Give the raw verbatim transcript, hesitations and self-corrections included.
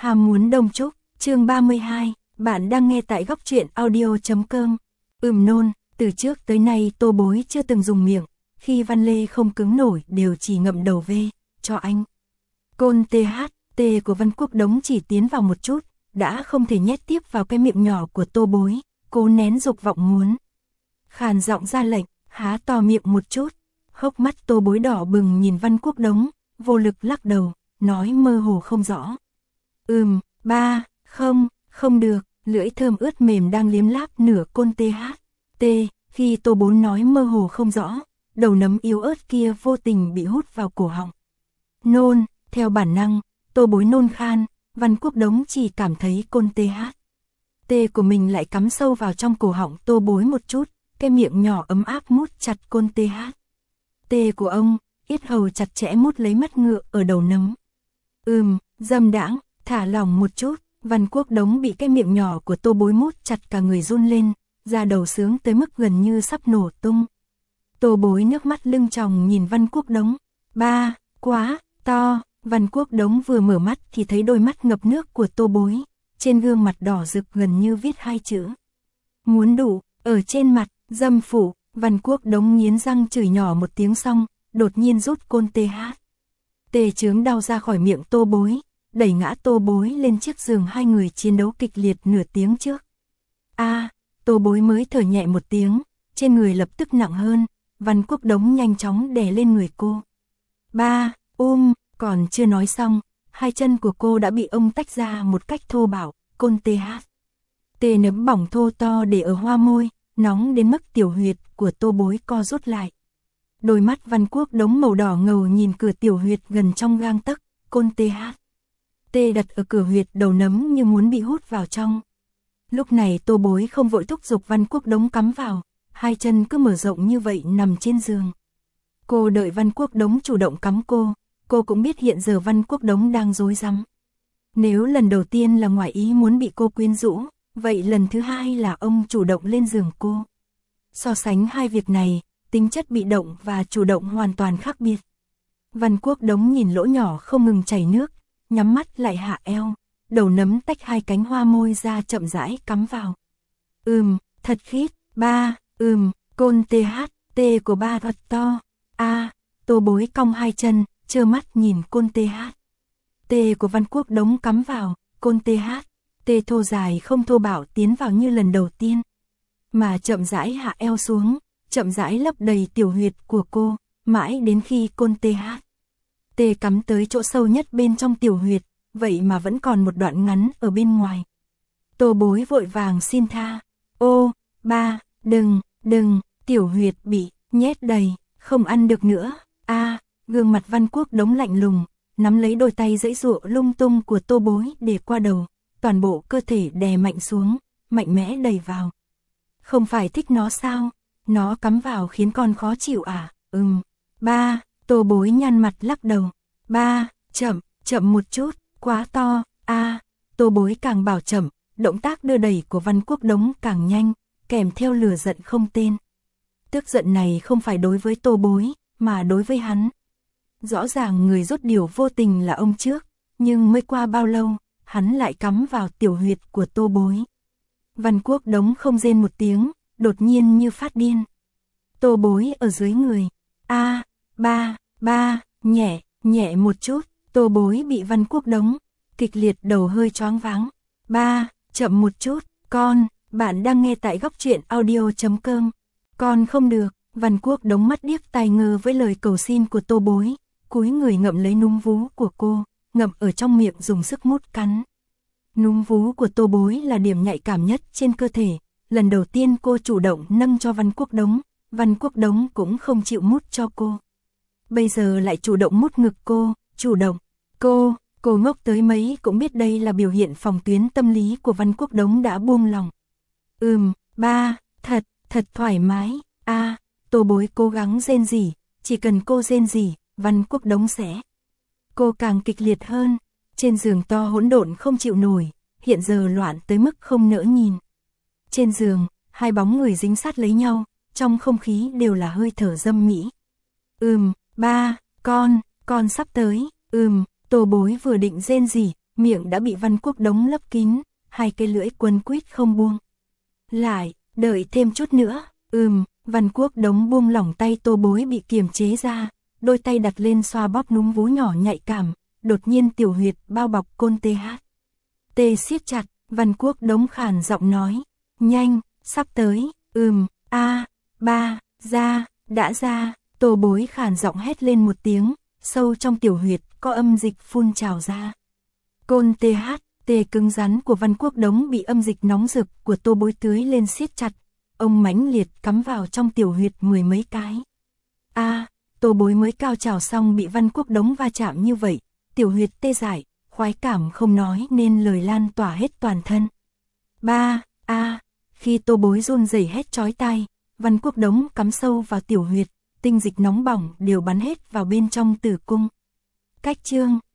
Ham muốn đông trúc, chương ba mươi hai, bạn đang nghe tại góc truyện audio chấm com. Ừm nôn, từ trước tới nay Tô Bối chưa từng dùng miệng, khi Văn Lê không cứng nổi đều chỉ ngậm đầu về, cho anh. Côn tê hát, tê của Văn Quốc Đống chỉ tiến vào một chút, đã không thể nhét tiếp vào cái miệng nhỏ của Tô Bối, cố nén dục vọng muốn. Khàn giọng ra lệnh, há to miệng một chút, hốc mắt Tô Bối đỏ bừng nhìn Văn Quốc Đống, vô lực lắc đầu, nói mơ hồ không rõ. Ừm, ba, không, không được, lưỡi thơm ướt mềm đang liếm láp nửa côn tê hát. Tê, khi Tô Bối nói mơ hồ không rõ, đầu nấm yếu ớt kia vô tình bị hút vào cổ họng. Nôn, theo bản năng, Tô Bối nôn khan, Văn Quốc Đống chỉ cảm thấy côn tê hát. Tê của mình lại cắm sâu vào trong cổ họng Tô Bối một chút, cái miệng nhỏ ấm áp mút chặt côn tê hát. Tê của ông, yết hầu chặt chẽ mút lấy mắt ngựa ở đầu nấm. Ừm, dâm đãng, thả lỏng một chút, Văn Quốc Đống bị cái miệng nhỏ của Tô Bối mút chặt cả người run lên, da đầu sướng tới mức gần như sắp nổ tung. Tô Bối nước mắt lưng tròng nhìn Văn Quốc Đống. Ba, quá, to, Văn Quốc Đống vừa mở mắt thì thấy đôi mắt ngập nước của Tô Bối, trên gương mặt đỏ rực gần như viết hai chữ. Muốn đủ, ở trên mặt, dâm phụ, Văn Quốc Đống nghiến răng chửi nhỏ một tiếng xong, đột nhiên rút côn tê hát. Tê chướng đau ra khỏi miệng Tô Bối, đẩy ngã Tô Bối lên chiếc giường hai người chiến đấu kịch liệt nửa tiếng trước. A, Tô Bối mới thở nhẹ một tiếng, trên người lập tức nặng hơn, Văn Quốc Đống nhanh chóng đè lên người cô. Ba, um, còn chưa nói xong, hai chân của cô đã bị ông tách ra một cách thô bạo, côn tê hát. Tê nấm bỏng thô to để ở hoa môi, nóng đến mức tiểu huyệt của Tô Bối co rút lại. Đôi mắt Văn Quốc Đống màu đỏ ngầu nhìn cửa tiểu huyệt gần trong gang tấc, côn tê hát. Tê đặt ở cửa huyệt đầu nấm như muốn bị hút vào trong. Lúc này Tô Bối không vội thúc giục Văn Quốc Đống cắm vào, hai chân cứ mở rộng như vậy nằm trên giường. Cô đợi Văn Quốc Đống chủ động cắm cô, cô cũng biết hiện giờ Văn Quốc Đống đang rối rắm. Nếu lần đầu tiên là ngoài ý muốn bị cô quyến rũ, vậy lần thứ hai là ông chủ động lên giường cô. So sánh hai việc này, tính chất bị động và chủ động hoàn toàn khác biệt. Văn Quốc Đống nhìn lỗ nhỏ không ngừng chảy nước, nhắm mắt lại hạ eo, đầu nấm tách hai cánh hoa môi ra chậm rãi cắm vào. Ừm, thật khít, ba, ừm, côn tê hát, tê của ba thật to. A, Tô Bối cong hai chân, trơ mắt nhìn côn tê hát. Tê của Văn Quốc Đống cắm vào, côn tê hát, tê thô dài không thô bạo tiến vào như lần đầu tiên, mà chậm rãi hạ eo xuống, chậm rãi lấp đầy tiểu huyệt của cô, mãi đến khi côn tê hát. Tê cắm tới chỗ sâu nhất bên trong tiểu huyệt, vậy mà vẫn còn một đoạn ngắn ở bên ngoài. Tô Bối vội vàng xin tha. Ô, ba, đừng, đừng, tiểu huyệt bị nhét đầy, không ăn được nữa. A, gương mặt Văn Quốc Đống lạnh lùng, nắm lấy đôi tay giãy giụa lung tung của Tô Bối để qua đầu, toàn bộ cơ thể đè mạnh xuống, mạnh mẽ đẩy vào. Không phải thích nó sao? Nó cắm vào khiến con khó chịu à? Ừm. Ba, Tô Bối nhăn mặt lắc đầu. Ba, chậm, chậm một chút, quá to. A, Tô Bối càng bảo chậm, động tác đưa đẩy của Văn Quốc Đống càng nhanh, kèm theo lửa giận không tên. Tức giận này không phải đối với Tô Bối, mà đối với hắn. Rõ ràng người rốt điều vô tình là ông trước, nhưng mới qua bao lâu, hắn lại cắm vào tiểu huyệt của Tô Bối. Văn Quốc Đống không rên một tiếng, đột nhiên như phát điên. Tô Bối ở dưới người. A, ba, ba, nhẹ, nhẹ một chút, Tô Bối bị Văn Quốc Đống kịch liệt đầu hơi choáng váng. Ba, chậm một chút, con, bạn đang nghe tại góc truyện audio chấm com. Con không được, Văn Quốc Đống mắt điếc tai ngơ với lời cầu xin của Tô Bối, cúi người ngậm lấy núm vú của cô, ngậm ở trong miệng dùng sức mút cắn. Núm vú của Tô Bối là điểm nhạy cảm nhất trên cơ thể, lần đầu tiên cô chủ động nâng cho Văn Quốc Đống, Văn Quốc Đống cũng không chịu mút cho cô. Bây giờ lại chủ động mút ngực cô, chủ động. Cô, cô ngốc tới mấy cũng biết đây là biểu hiện phòng tuyến tâm lý của Văn Quốc Đống đã buông lòng. Ừm, ba, thật, thật thoải mái. A, Tô Bối cố gắng rên rỉ, chỉ cần cô rên rỉ, Văn Quốc Đống sẽ. Cô càng kịch liệt hơn, trên giường to hỗn độn không chịu nổi, hiện giờ loạn tới mức không nỡ nhìn. Trên giường, hai bóng người dính sát lấy nhau, trong không khí đều là hơi thở dâm mỹ. Ừm, ba, con, con sắp tới. Ừm, Tô Bối vừa định rên rỉ, miệng đã bị Văn Quốc Đống lấp kín, hai cây lưỡi quấn quýt không buông. Lại, đợi thêm chút nữa, ừm, Văn Quốc Đống buông lỏng tay Tô Bối bị kiềm chế ra, đôi tay đặt lên xoa bóp núm vú nhỏ nhạy cảm, đột nhiên tiểu huyệt bao bọc côn tê hát. Tê siết chặt, Văn Quốc Đống khàn giọng nói, nhanh, sắp tới, ừm, a, ba, ra, đã ra, Tô Bối khàn giọng hét lên một tiếng, sâu trong tiểu huyệt có âm dịch phun trào ra. Côn tê hát, tê cứng rắn của Văn Quốc Đống bị âm dịch nóng rực của Tô Bối tưới lên siết chặt, ông mãnh liệt cắm vào trong tiểu huyệt mười mấy cái. A, à, Tô Bối mới cao trào xong bị Văn Quốc Đống va chạm như vậy, tiểu huyệt tê dại, khoái cảm không nói nên lời lan tỏa hết toàn thân. Ba, a, à, khi Tô Bối run rẩy hét chói tai, Văn Quốc Đống cắm sâu vào tiểu huyệt, tinh dịch nóng bỏng đều bắn hết vào bên trong tử cung. Cách chương